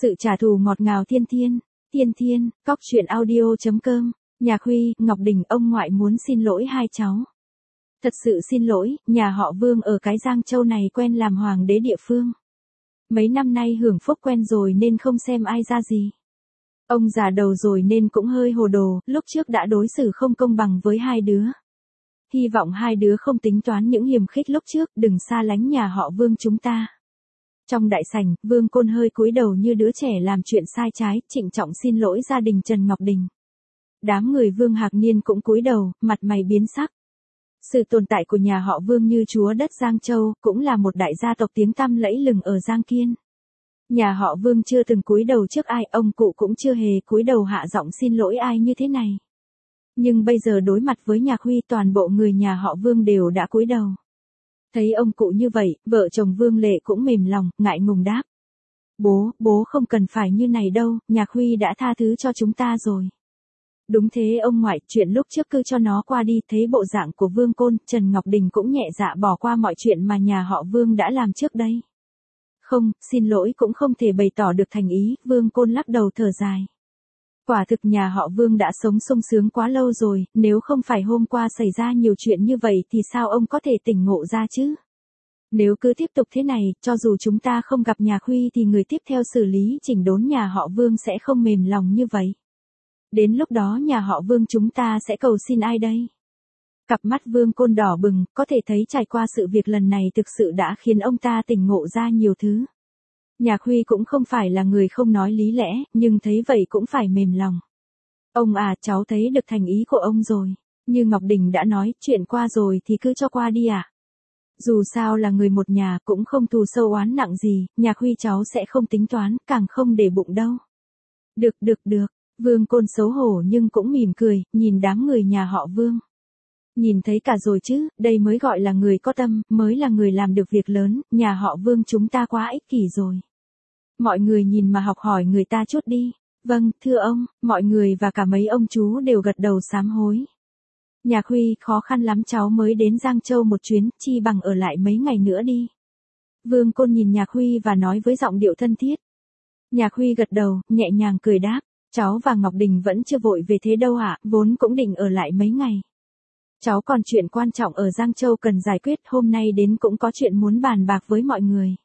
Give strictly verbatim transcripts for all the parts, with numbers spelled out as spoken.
Sự trả thù ngọt ngào thiên thiên, thiên thiên, cóc truyện audio.com, Nhạc Huy, Ngọc Đình ông ngoại muốn xin lỗi hai cháu. Thật sự xin lỗi, nhà họ Vương ở cái Giang Châu này quen làm hoàng đế địa phương. Mấy năm nay hưởng phúc quen rồi nên không xem ai ra gì. Ông già đầu rồi nên cũng hơi hồ đồ, lúc trước đã đối xử không công bằng với hai đứa. Hy vọng hai đứa không tính toán những hiềm khích lúc trước, đừng xa lánh nhà họ Vương chúng ta. Trong đại sảnh, Vương Côn hơi cúi đầu như đứa trẻ làm chuyện sai trái, trịnh trọng xin lỗi gia đình Trần Ngọc Đình. Đám người Vương Hạc Niên cũng cúi đầu, mặt mày biến sắc. Sự tồn tại của nhà họ Vương như chúa đất Giang Châu, cũng là một đại gia tộc tiếng tăm lẫy lừng ở Giang Kiên. Nhà họ Vương chưa từng cúi đầu trước ai, ông cụ cũng chưa hề cúi đầu hạ giọng xin lỗi ai như thế này. Nhưng bây giờ đối mặt với Nhạc Huy, toàn bộ người nhà họ Vương đều đã cúi đầu. Thấy ông cụ như vậy, vợ chồng Vương Lệ cũng mềm lòng, ngại ngùng đáp. Bố, bố không cần phải như này đâu, Nhạc Huy đã tha thứ cho chúng ta rồi. Đúng thế ông ngoại, chuyện lúc trước cứ cho nó qua đi. Thấy bộ dạng của Vương Côn, Trần Ngọc Đình cũng nhẹ dạ bỏ qua mọi chuyện mà nhà họ Vương đã làm trước đây. Không, xin lỗi cũng không thể bày tỏ được thành ý, Vương Côn lắc đầu thở dài. Quả thực nhà họ Vương đã sống sung sướng quá lâu rồi, nếu không phải hôm qua xảy ra nhiều chuyện như vậy thì sao ông có thể tỉnh ngộ ra chứ? Nếu cứ tiếp tục thế này, cho dù chúng ta không gặp Nhạc Huy thì người tiếp theo xử lý chỉnh đốn nhà họ Vương sẽ không mềm lòng như vậy. Đến lúc đó nhà họ Vương chúng ta sẽ cầu xin ai đây? Cặp mắt Vương Côn đỏ bừng, có thể thấy trải qua sự việc lần này thực sự đã khiến ông ta tỉnh ngộ ra nhiều thứ. Nhạc Huy cũng không phải là người không nói lý lẽ, nhưng thấy vậy cũng phải mềm lòng. Ông à, cháu thấy được thành ý của ông rồi. Như Ngọc Đình đã nói, chuyện qua rồi thì cứ cho qua đi ạ. À? Dù sao là người một nhà, cũng không thù sâu oán nặng gì, Nhạc Huy cháu sẽ không tính toán, càng không để bụng đâu. Được được được, Vương Côn xấu hổ nhưng cũng mỉm cười, nhìn đám người nhà họ Vương. Nhìn thấy cả rồi chứ, đây mới gọi là người có tâm, mới là người làm được việc lớn, nhà họ Vương chúng ta quá ích kỷ rồi. Mọi người nhìn mà học hỏi người ta chút đi. Vâng, thưa ông, mọi người và cả mấy ông chú đều gật đầu sám hối. Nhạc Huy, khó khăn lắm cháu mới đến Giang Châu một chuyến, chi bằng ở lại mấy ngày nữa đi. Vương Côn nhìn Nhạc Huy và nói với giọng điệu thân thiết. Nhạc Huy gật đầu, nhẹ nhàng cười đáp, cháu và Ngọc Đình vẫn chưa vội về thế đâu ạ, vốn cũng định ở lại mấy ngày. Cháu còn chuyện quan trọng ở Giang Châu cần giải quyết, hôm nay đến cũng có chuyện muốn bàn bạc với mọi người.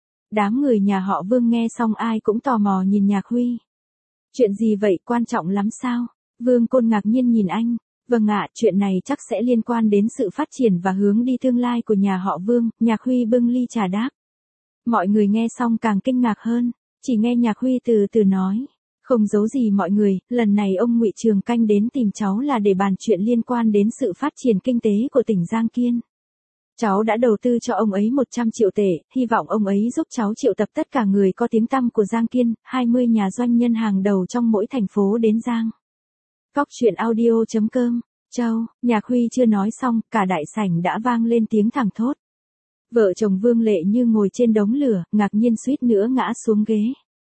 Đám người nhà họ Vương nghe xong ai cũng tò mò nhìn Nhạc Huy. Chuyện gì vậy, quan trọng lắm sao? Vương Côn ngạc nhiên nhìn anh. Vâng ạ, chuyện này chắc sẽ liên quan đến sự phát triển và hướng đi tương lai của nhà họ Vương, Nhạc Huy bưng ly trà đáp. Mọi người nghe xong càng kinh ngạc hơn, chỉ nghe Nhạc Huy từ từ nói. Không giấu gì mọi người, lần này ông Ngụy Trường Canh đến tìm cháu là để bàn chuyện liên quan đến sự phát triển kinh tế của tỉnh Giang Kiên. Cháu đã đầu tư cho ông ấy một trăm triệu tệ, hy vọng ông ấy giúp cháu triệu tập tất cả người có tiếng tăm của Giang Kiên, hai mươi nhà doanh nhân hàng đầu trong mỗi thành phố đến Giang. Cóc truyện audio.com, Châu, Nhạc Huy chưa nói xong, cả đại sảnh đã vang lên tiếng thẳng thốt. Vợ chồng Vương Lệ như ngồi trên đống lửa, ngạc nhiên suýt nữa ngã xuống ghế.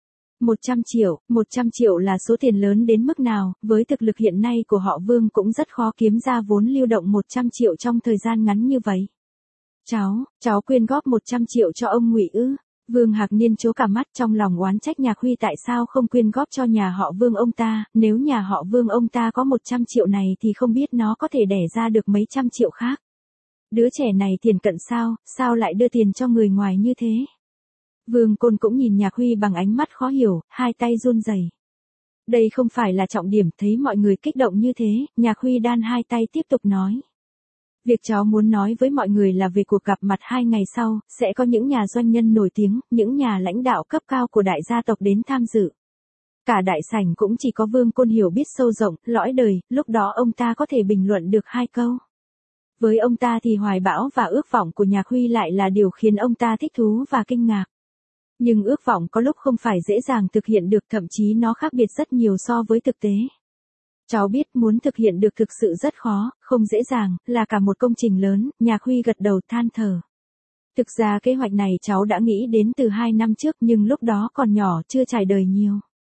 một trăm triệu, một trăm triệu là số tiền lớn đến mức nào, với thực lực hiện nay của họ Vương cũng rất khó kiếm ra vốn lưu động một trăm triệu trong thời gian ngắn như vậy. Cháu, cháu quyên góp một trăm triệu cho ông Ngụy ư? Vương Hạc Niên trố cả mắt, trong lòng oán trách Nhạc Huy tại sao không quyên góp cho nhà họ Vương ông ta, nếu nhà họ Vương ông ta có một trăm triệu này thì không biết nó có thể đẻ ra được mấy trăm triệu khác. Đứa trẻ này tiền cận sao, sao lại đưa tiền cho người ngoài như thế? Vương Côn cũng nhìn Nhạc Huy bằng ánh mắt khó hiểu, hai tay run rẩy. Đây không phải là trọng điểm, thấy mọi người kích động như thế, Nhạc Huy đan hai tay tiếp tục nói. Việc cháu muốn nói với mọi người là về cuộc gặp mặt hai ngày sau, sẽ có những nhà doanh nhân nổi tiếng, những nhà lãnh đạo cấp cao của đại gia tộc đến tham dự. Cả đại sảnh cũng chỉ có Vương Côn hiểu biết sâu rộng, lõi đời, lúc đó ông ta có thể bình luận được hai câu. Với ông ta thì hoài bão và ước vọng của Nhạc Huy lại là điều khiến ông ta thích thú và kinh ngạc. Nhưng ước vọng có lúc không phải dễ dàng thực hiện được, thậm chí nó khác biệt rất nhiều so với thực tế. Cháu biết muốn thực hiện được thực sự rất khó, không dễ dàng, là cả một công trình lớn, Nhạc Huy gật đầu than thở. Thực ra kế hoạch này cháu đã nghĩ đến từ hai năm trước nhưng lúc đó còn nhỏ chưa trải đời nhiều.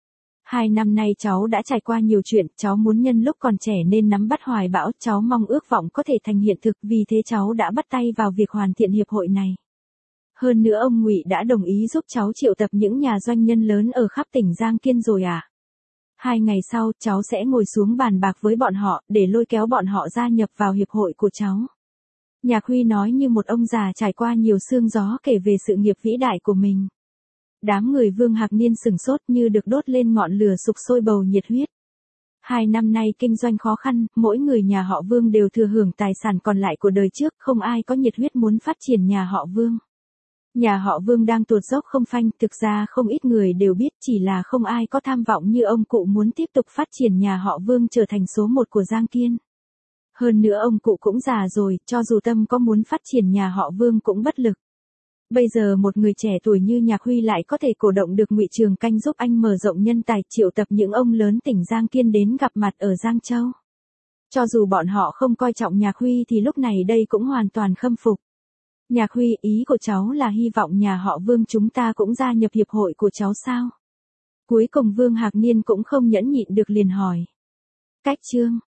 Hai năm nay cháu đã trải qua nhiều chuyện, cháu muốn nhân lúc còn trẻ nên nắm bắt hoài bão, cháu mong ước vọng có thể thành hiện thực, vì thế cháu đã bắt tay vào việc hoàn thiện hiệp hội này. Hơn nữa ông Ngụy đã đồng ý giúp cháu triệu tập những nhà doanh nhân lớn ở khắp tỉnh Giang Kiên rồi à? Hai ngày sau, cháu sẽ ngồi xuống bàn bạc với bọn họ, để lôi kéo bọn họ gia nhập vào hiệp hội của cháu. Nhạc Huy nói như một ông già trải qua nhiều sương gió kể về sự nghiệp vĩ đại của mình. Đám người Vương Hạc Niên sừng sốt như được đốt lên ngọn lửa sục sôi bầu nhiệt huyết. Hai năm nay kinh doanh khó khăn, mỗi người nhà họ Vương đều thừa hưởng tài sản còn lại của đời trước, không ai có nhiệt huyết muốn phát triển nhà họ Vương. Nhà họ Vương đang tuột dốc không phanh, thực ra không ít người đều biết, chỉ là không ai có tham vọng như ông cụ muốn tiếp tục phát triển nhà họ Vương trở thành số một của Giang Kiên. Hơn nữa ông cụ cũng già rồi, cho dù tâm có muốn phát triển nhà họ Vương cũng bất lực. Bây giờ một người trẻ tuổi như Nhạc Huy lại có thể cổ động được Ngụy Trường Canh giúp anh mở rộng nhân tài, triệu tập những ông lớn tỉnh Giang Kiên đến gặp mặt ở Giang Châu. Cho dù bọn họ không coi trọng Nhạc Huy thì lúc này đây cũng hoàn toàn khâm phục. Nhạc Huy, ý của cháu là hy vọng nhà họ Vương chúng ta cũng gia nhập hiệp hội của cháu sao? Cuối cùng Vương Hạc Niên cũng không nhẫn nhịn được liền hỏi. Cách chương